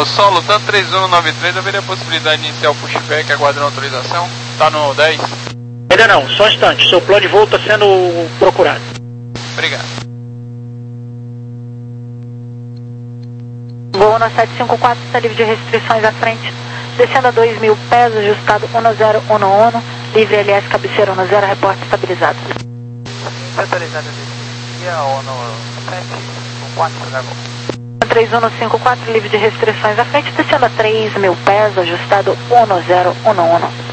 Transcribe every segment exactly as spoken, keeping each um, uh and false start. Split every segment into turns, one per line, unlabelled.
solo, tanto três um nove três, haveria a possibilidade de iniciar o pushback aguardando autorização? Tá no dez?
Ainda não, só um instante, seu plano de voo está sendo procurado.
Obrigado.
Voo na sete cinco quatro, está livre de restrições à frente. Descendo a dois mil pés, ajustado um zero um um, livre L S, cabeceira um zero, reporte estabilizado.
Autorizado de ONU sete cinco quatro,
três um cinco quatro, livre de restrições à frente, descendo a três mil pés, ajustado um zero um um.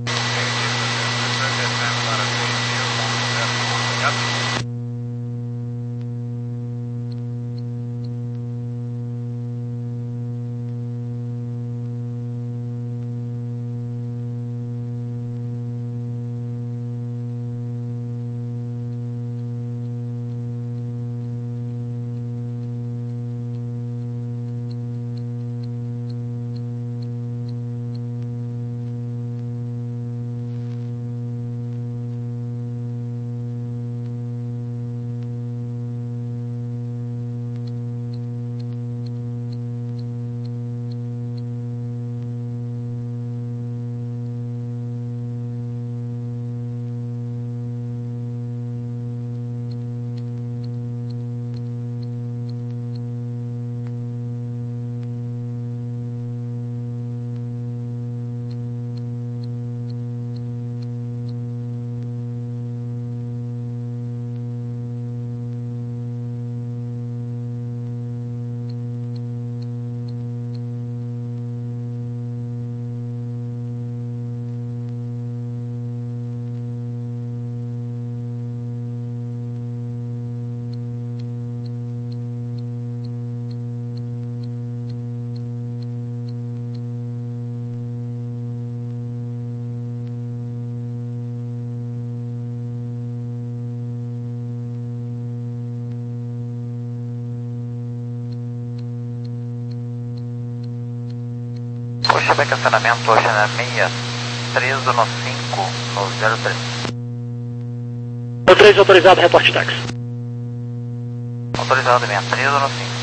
Pushback acionamento hoje na seis três no cinco no zero três.
zero três autorizado, reporte táxi.
Autorizado seis três no cinco.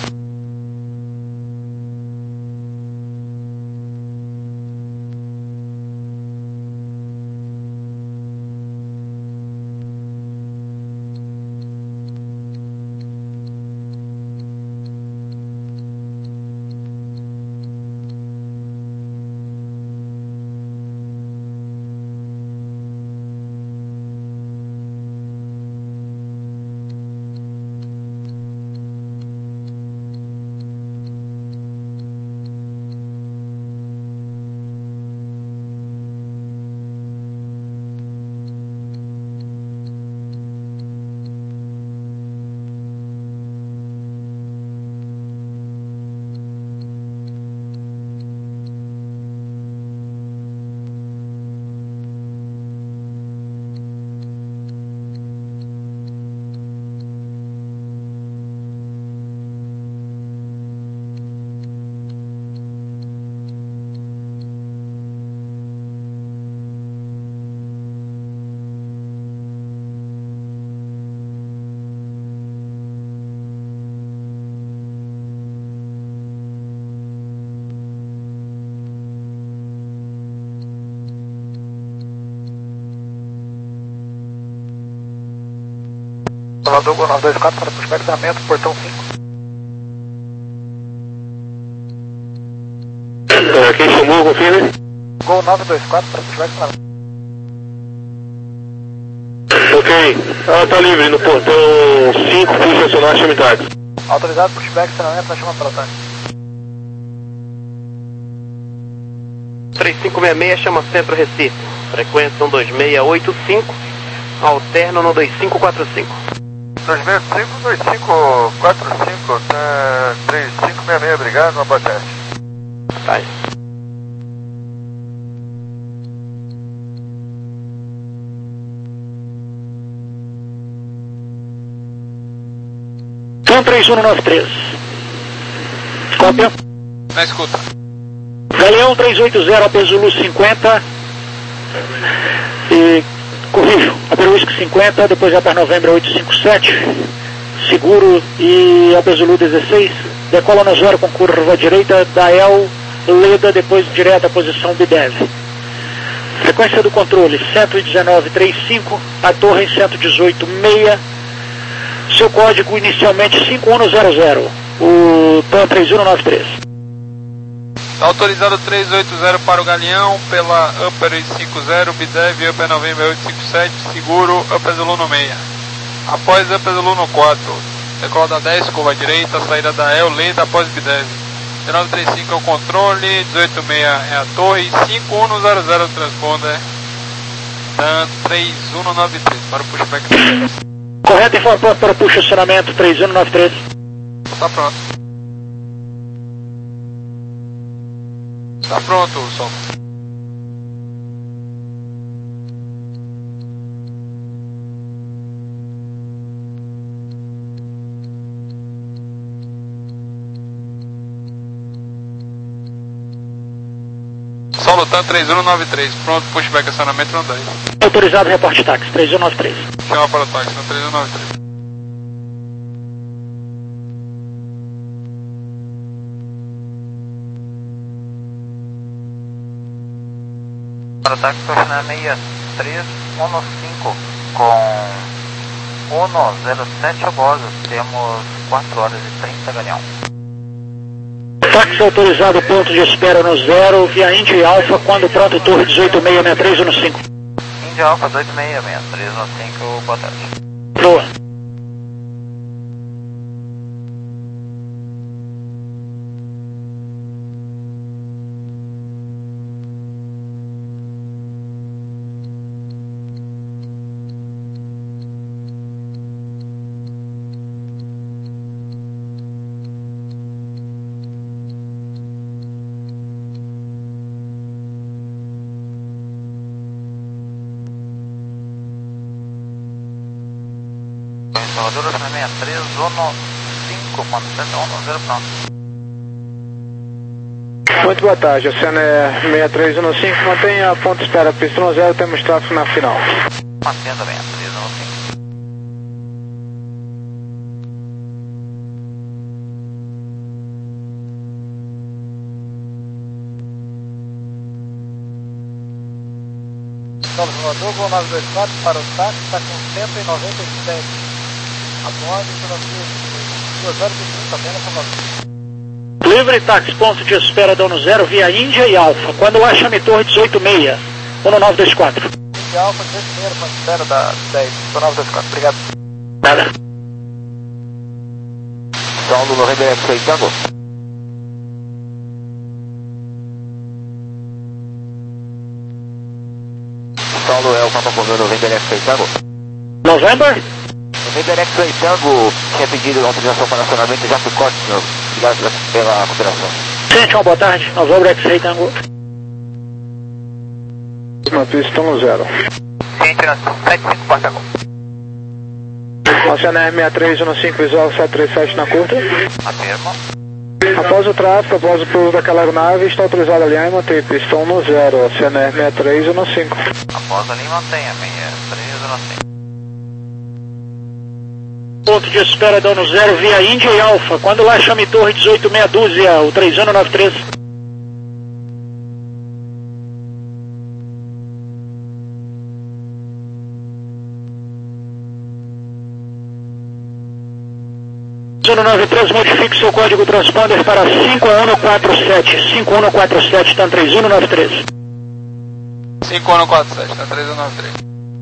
Salvador, Gol nove dois quatro para pushback acionamento, portão cinco.
É, quem chamou, confirme?
Gol nove dois quatro para pushback acionamento.
Ok, ela está livre no portão cinco, puxa acionar, chame táxi.
Autorizado pushback acionamento, na chama para táxi.
três cinco seis seis, chama Centro Recife. Frequência um dois seis oito cinco, alterno no dois cinco quatro cinco.
dois seis cinco, dois cinco quatro cinco, tá três cinco seis seis, obrigado, uma boa tarde.
Tá.
um três um nove três. Cópia.
Na escuta.
Galeão três oito zero, A P Zulu cinquenta. E corrijo, A P Whisky cinquenta, depois A P Novembro oito cinco sete. Seguro e A P Zulu dezesseis. decola no zero com curva direita da El Leda, depois direto à posição Bidev. Frequência do controle cento e dezenove ponto trinta e cinco, a torre cento e dezoito ponto seis, seu código inicialmente cinco um zero zero, o T A M três um nove três.
Está autorizado três oito zero para o Galeão, pela Upper oito cinco zero, Bidev, Upper November oito cinco sete, seguro, Upper Zulu no seis. Após Upper Zulu no quatro, decola da dez, curva direita, saída da El Leda após Bidev. dezenove trinta e cinco é o controle, dezoito ponto seis é a torre, cinco um zero zero o transponder, T A M três um nove três para o pushback.
Correto, informa para o push acionamento três um nove três.
Está pronto. Está pronto, Sol. Solo T A M três um nove três, pronto, pushback acionamento no dez.
Autorizado reporte táxi três um nove três.
Chama para o táxi no três um nove três.
Para o táxi na seis três um cinco com um zero sete a bordo, temos quatro horas e trinta, Galeão.
Táxi autorizado, ponto de espera no zero, via Indy Alpha, quando pronto, torre dezoito seis seis três um cinco.
Indy Alpha dezoito seis seis três um cinco, boa tarde.
Boa.
Salvador, seis três um cinco, quando sete um zero pronto.
Muito boa tarde, a cena é seis três um cinco, mantenha a ponto de espera, pista no zero, temos tráfego na final.
Mantendo seis três um cinco.
Salvador, voo nove dois quatro para o táxi, está com cento e noventa e sete. Abordo, duas horas e trinta, apenas para você.
Livre táxi, ponto de espera dono zero, via Índia e Alfa. Quando lá, chame torre dezoito seis, um nove dois quatro.
Índia Alfa, dezoito seis, ponto de espera da dez, um nove dois quatro, obrigado.
Nada.
Saulo November X-Ray Tango. Saulo é o Papa Comeu November X-Ray Tango.
November?
November X-Ray Tango tinha pedido autorização para acionamento, já foi corte, senhor. Obrigado pela cooperação.
Gente, uma boa tarde. November X-Ray Tango.
Na pista no zero.
Gente, na sete cinco, porta agora.
A cena é seis três um cinco, visual sete três sete na curta.
Afirma.
Após o tráfego, após o pouso daquela aeronave, está autorizado a alinhar e manter pistão no zero. A cena é seis três um cinco.
Após ali, mantenha seis três um cinco.
Ponto de espera dono zero, via Índia e Alfa. Quando lá, chame torre dezoito meia dúzia, o três um nove três. um nove três, modifique seu código transponder para cinco um quatro sete. cinco um quatro sete, T A M três um nove três.
cinco um quatro sete, T A M três um nove três.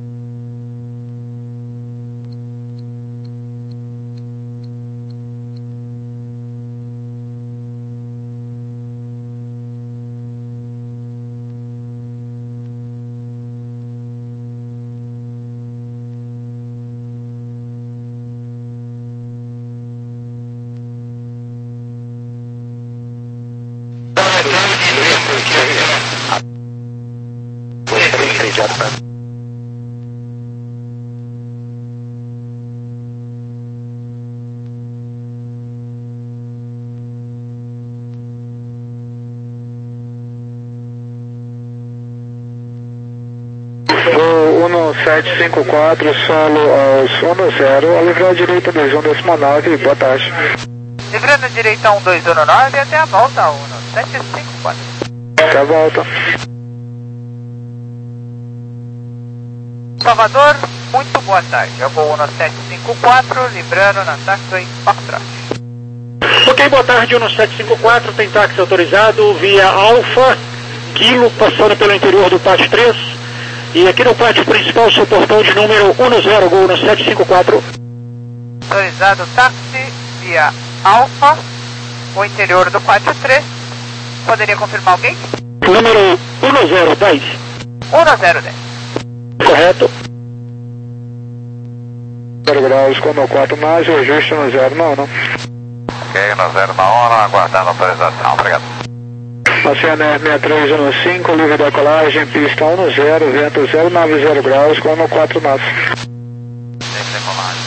Voo sete cinco quatro, solo aos um zero, a livrar à direita dois um décimo nove, boa tarde.
Livrando a direita um dois um nove até a volta um sete cinco quatro.
Até a volta.
Salvador, muito boa tarde. Eu vou um sete cinco quatro, livrando na taxiway Foxtrot.
Ok, boa tarde, um sete cinco quatro, tem táxi autorizado via Alfa, Kilo, passando pelo interior do pátio três. E aqui no pátio principal, seu portão de número um zero, Gol um sete cinco quatro.
Autorizado táxi via Alfa, o interior do pátio três. Poderia confirmar alguém?
Número um zero dez.
um zero dez.
Correto.
zero graus, como quatro mais, o ajuste no zero não, não.
Ok, no zero na hora, aguardando autorização, obrigado.
Oceaner sessenta e três um cinco, livre decolagem, pista um zero, vento zero nove zero graus, como quatro mais.
Livre decolagem,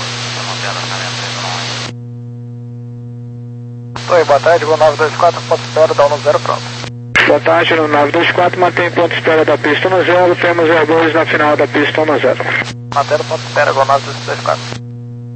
Oi, boa tarde, vou nove dois quatro, ponto espera, dá um zero pronto.
Boa tarde, no nove dois quatro, mantém ponto espera da pista um zero, temos R dois na final da pista um zero.
Mantendo ponto espera, vou nove dois quatro.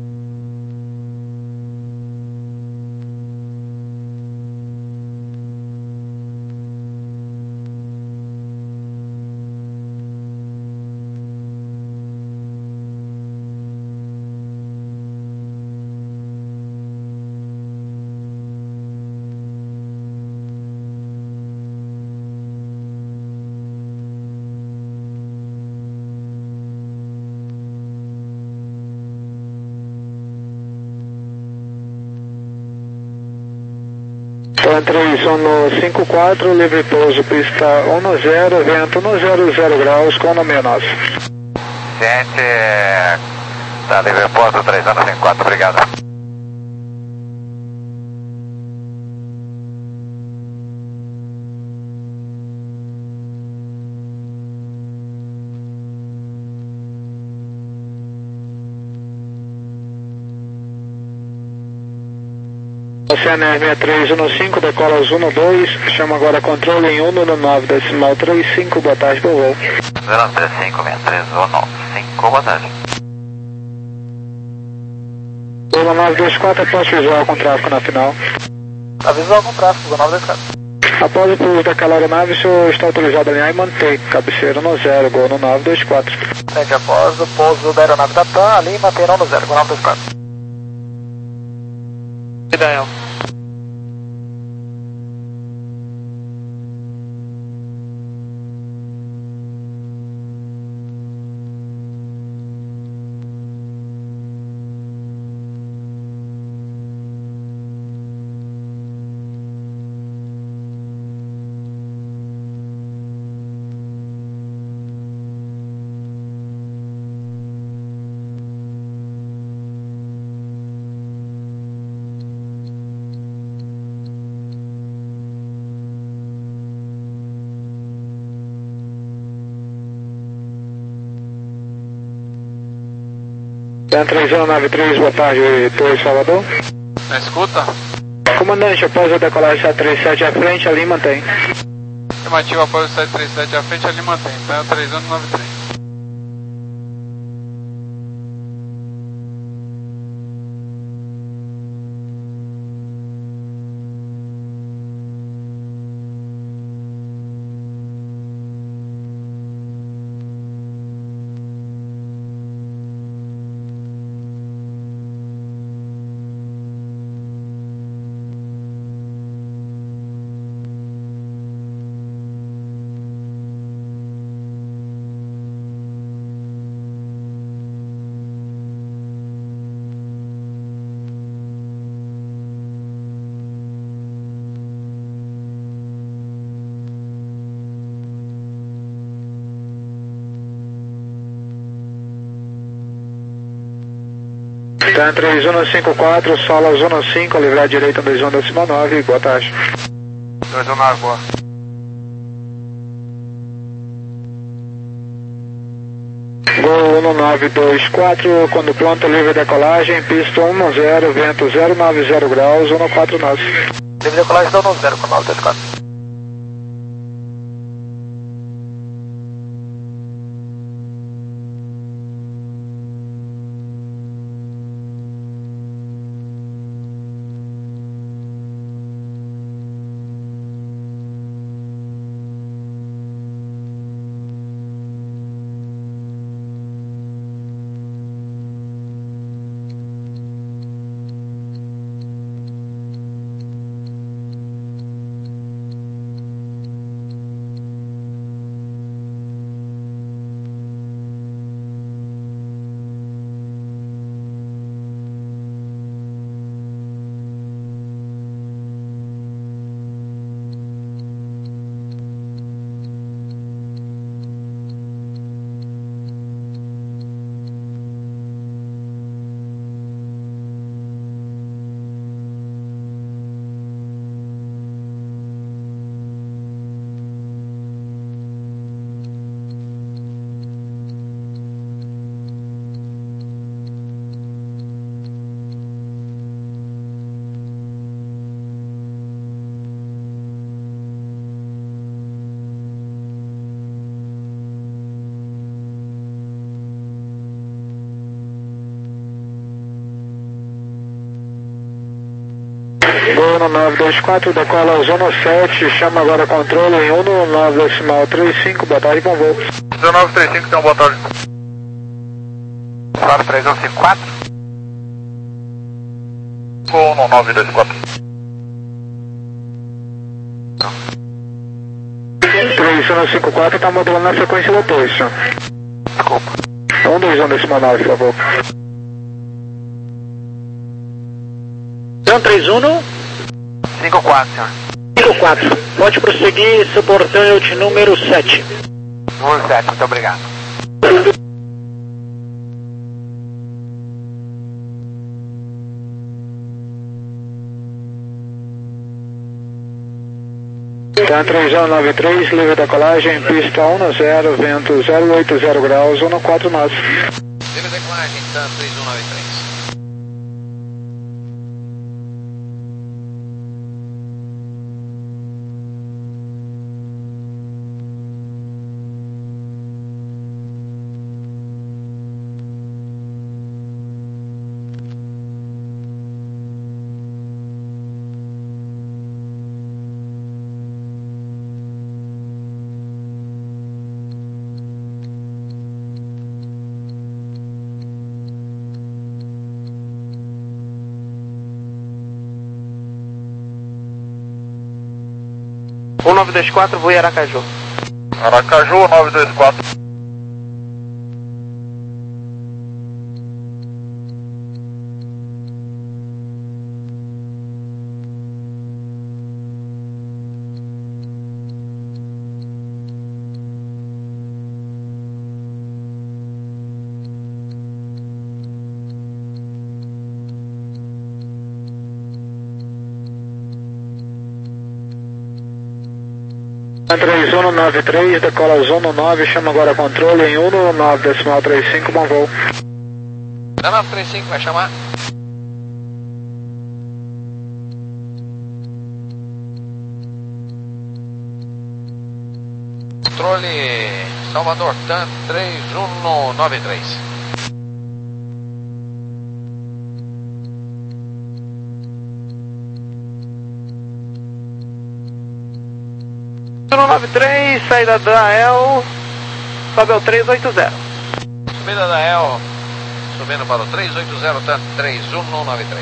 três um cinco quatro, livre pouso, pista um zero, vento um zero zero graus, com o meio nosso.
Gente, tá livre pouso três um cinco quatro, obrigado.
Oceaner sessenta e três um cinco, decola os um dois, chama agora controle em um no nove decimal trinta e cinco, boa tarde, por voo.
zero três cinco seis três um cinco, boa tarde.
um nove dois quatro, após visual com tráfego na final.
A visual com tráfego, nove dois quatro.
Após o pouso daquela aeronave, o senhor está autorizado a alinhar e manter, cabeceira no zero, gol no nove dois quatro.
Sente após o pouso da aeronave da TAM, ali mantendo no zero, gol nove dois quatro.
Dael.
três um nove três, boa tarde, Torre Salvador.
Na escuta?
Comandante, após a decolagem sete três sete à frente, ali mantém.
Afirmativo, após o sete três sete à frente, ali mantém. Então, três um nove três.
TAM três um cinco quatro, solas um cinco, livrar direita dois um decimal nove, boa tarde.
dois um nove, boa.
Gol um nove dois quatro, quando pronto, livre decolagem, pista um zero, vento zero nove zero graus, um quatro nove.
Livre decolagem dá um zero com nove dois quatro.
Gol no nove dois quatro, decola zona sete, chama agora controle em um no nove decimal trinta e cinco, boa tarde, bom voo.
dezenove trinta e cinco, então boa tarde.
nove três um cinco quatro.
Gol no nove dois quatro.
três um cinco quatro, está modulando na frequência do apoio, senhor.
Desculpa.
um dois um decimal nove, por favor.
um três um no
cinco quatro, senhor.
cinco quatro. Pode prosseguir, suportante número sete.
um sete, muito obrigado.
Tá três um nove três, livre decolagem, pista um zero, vento zero oito zero graus, um quatro nove.
Livre decolagem, TAM três um nove três.
um nove dois quatro, voo em Aracaju.
Aracaju, nove dois quatro.
três um nove três, decola zona nove, chama agora controle em um no nove decimal trinta e cinco, bom voo.
nove três cinco vai chamar. Controle Salvador TAM três um nove três.
um nove três, saída da E L, sobe ao três oito zero.
Subida da E L, subindo para o três oito zero, TAM três um nove três.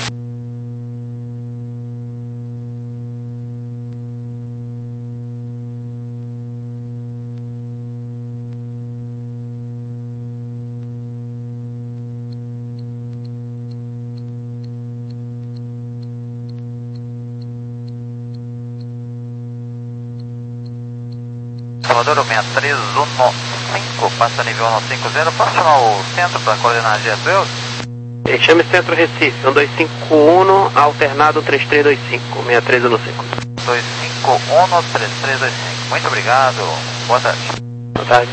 Salvador, seis três um cinco, passa nível um cinco zero, posso chamar o centro para coordenar G S Eu?
Chame Centro Recife, um dois cinco um, alternado três três dois cinco, seis três um cinco.
dois cinco um, três três dois cinco, muito obrigado, boa tarde.
Boa tarde.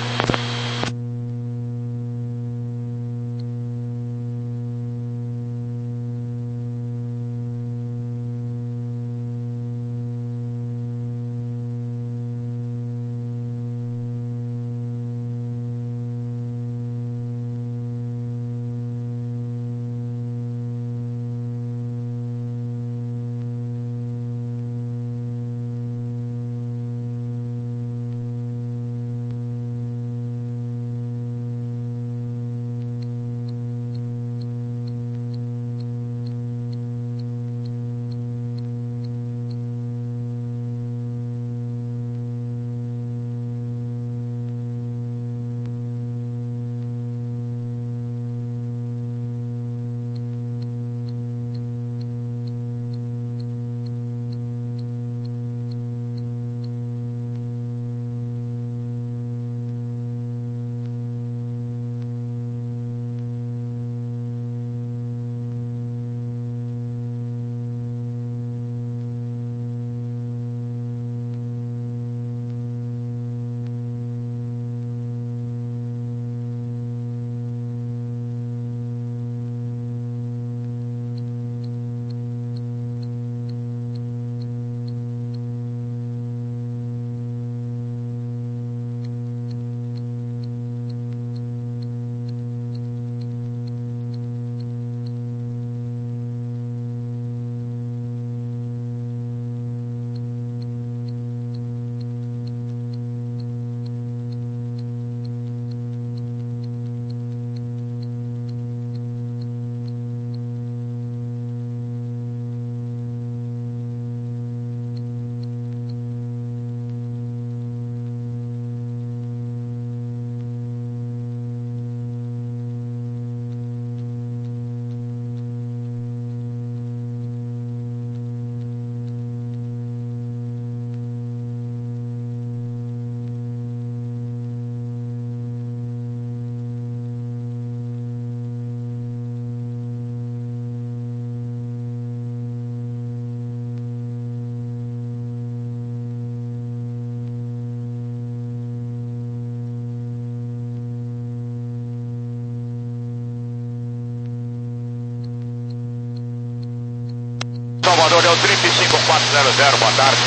Salvador, é o trip cinco quatro zero zero, boa tarde.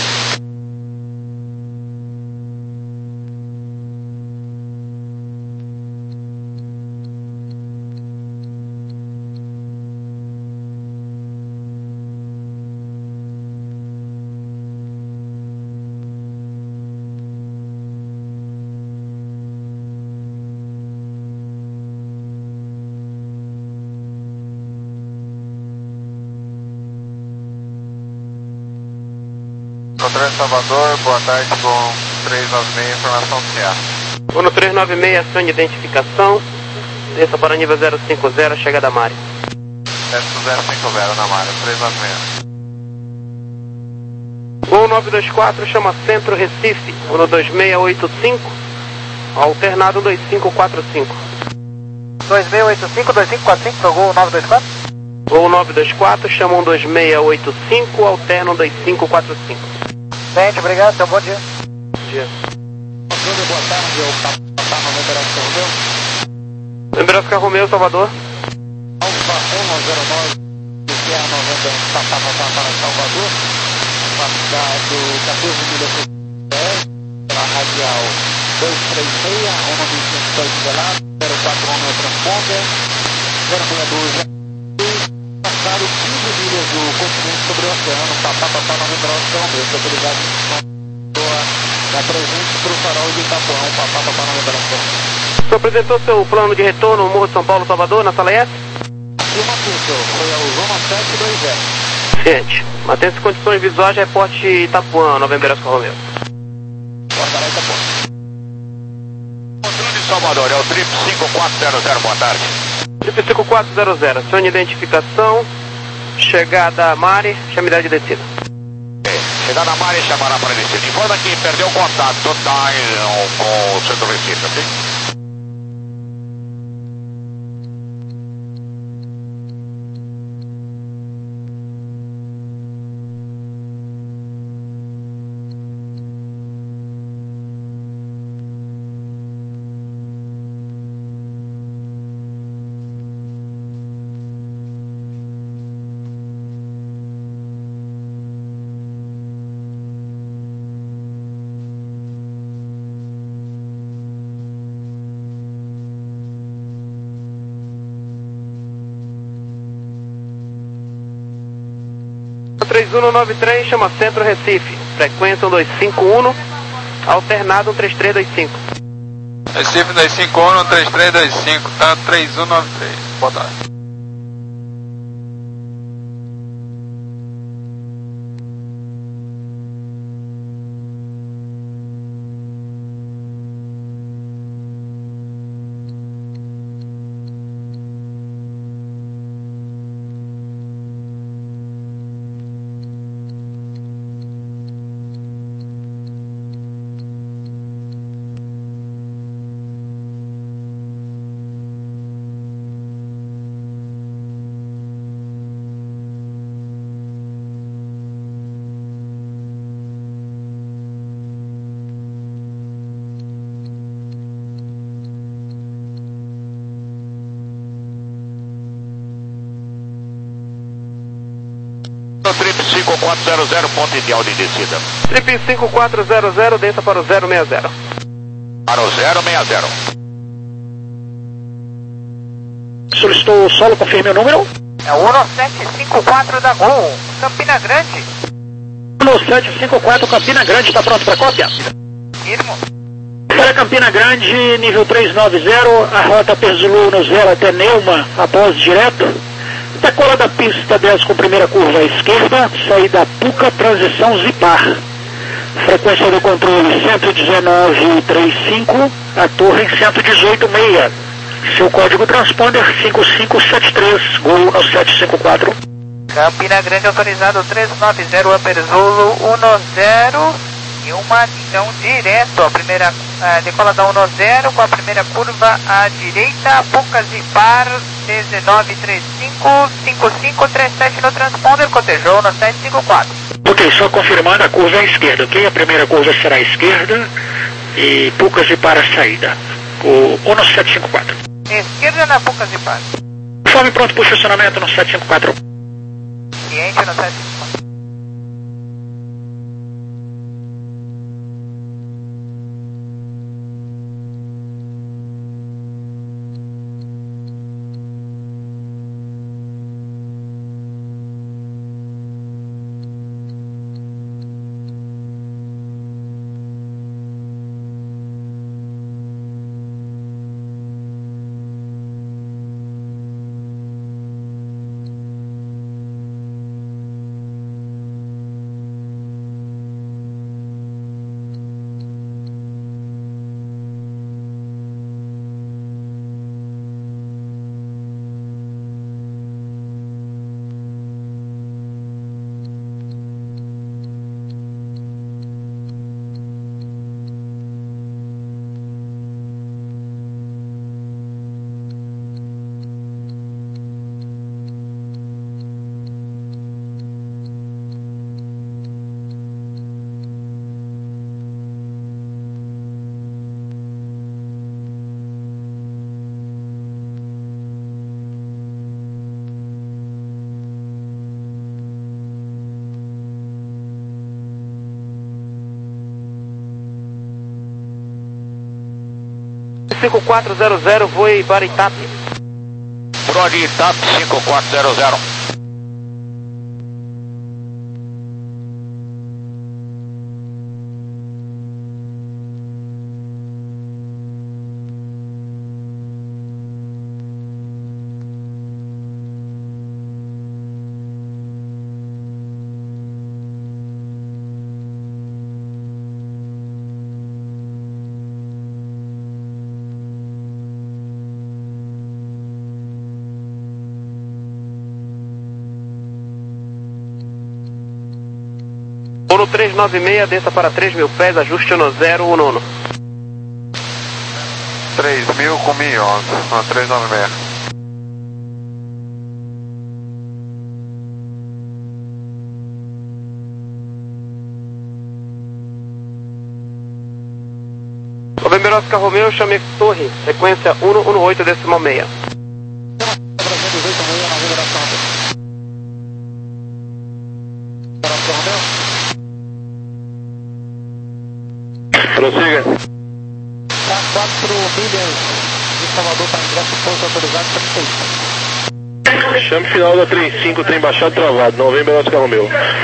Controle Salvador, boa tarde com três nove seis, informação C A.
Uno três nove seis, ação de identificação, desça para nível zero cinco zero, chegada Mari.
zero cinco zero na Mari, três nove seis.
Voo nove dois quatro, chama Centro Recife, Uno dois seis oito cinco, alternado dois cinco quatro cinco.
dois seis oito cinco, dois cinco quatro cinco, para o Gol nove dois quatro.
Voo nove dois quatro, chama um dois seis oito cinco, alterno dois cinco quatro cinco.
Gente, obrigado, seu bom dia.
Bom dia.
Controle, boa tarde, eu Papá November Oscar Romeu.
November Oscar Romeu, Salvador.
Alfa um zero nove, que é a November Papá Papá para Salvador. Passado quatorze milhas por dez, pela radial dois três seis, um nove cinco seis de lado, zero quatro um no transponder, zero seis dois. Passado quinze milhas do continente sobre o oceano, Papá Papá November Oscar Romeu, foi ligado da presente para o farol de Itapuã, Papá Papá November Oscar Romeu.
O senhor apresentou seu plano de retorno no Morro de São Paulo, Salvador, na sala S?
Aqui uma pista, foi ao Zona sete dois zero.
Ciente. Mantendo-se condições visuais, reporte Itapuã, November Oscar Romeu.
Guardará Itapuã.
Controle de Salvador, é o trip cinco quatro zero zero, boa tarde.
Trip cinco quatro zero zero, ação de identificação, chegada Mari, chama de descida.
Chegada a Mari, chamará para descida. Informa que perdeu o contato total com o Centro Recife, ok?
três um nove três, chama Centro Recife, frequência um dois cinco um, alternado um três três dois cinco.
Recife dois cinco um, um três três dois cinco, tá três um nove três, boa tarde.
Trip cinco quatro zero zero, ponto ideal de descida.
Trip cinco quatro zero zero, desça para o zero seis zero.
Para o zero seis zero.
Solicitou o solo, confirme o número.
É o Uno sete cinco quatro da Gol, Campina Grande.
Uno sete cinco quatro, Campina Grande, está pronto para cópia?
Irmo.
Para Campina Grande, nível trezentos e noventa, a rota Perzulu no zero até Neuma, após direto. Decola da pista dez com primeira curva à esquerda, saída Puca, transição Zipar. Frequência do controle cento e dezenove vírgula trinta e cinco, a torre cento e dezoito vírgula seis. Seu código transponder cinco cinco sete três, Gol no sete cinco quatro.
Campina Grande autorizado trezentos e noventa, Upper Zulu um zero e uma então direto. A primeira a decola da um zero com a primeira curva à direita, Pucas e Par dezenove trinta e cinco, cinco cinco trinta e sete no transponder, cotejou no sete cinco quatro.
Ok, só confirmando a curva à esquerda, ok? A primeira curva será à esquerda e Pucas e Par a saída. O Uno sete cinco quatro.
Esquerda na Pucas e Par.
Conforme pronto para o estacionamento no sete cinco quatro.
Cliente no sete.
cinco quatro zero zero, voe para Itape.
Brode Itape cinco quatro zero zero.
Uno três nove seis, desça para três mil pés, ajuste no zero um um.
três mil com mil e onze, no três nove seis.
Novembro Oscar Romeo, chame Torre, sequência um um oito decimal seis.
Prossiga.
Tá quatro milhas de Salvador para ingresso, ponto autorizado trinta e seis.
Chame final da trinta e cinco, trem baixado travado, Novembro Oscar Romeo.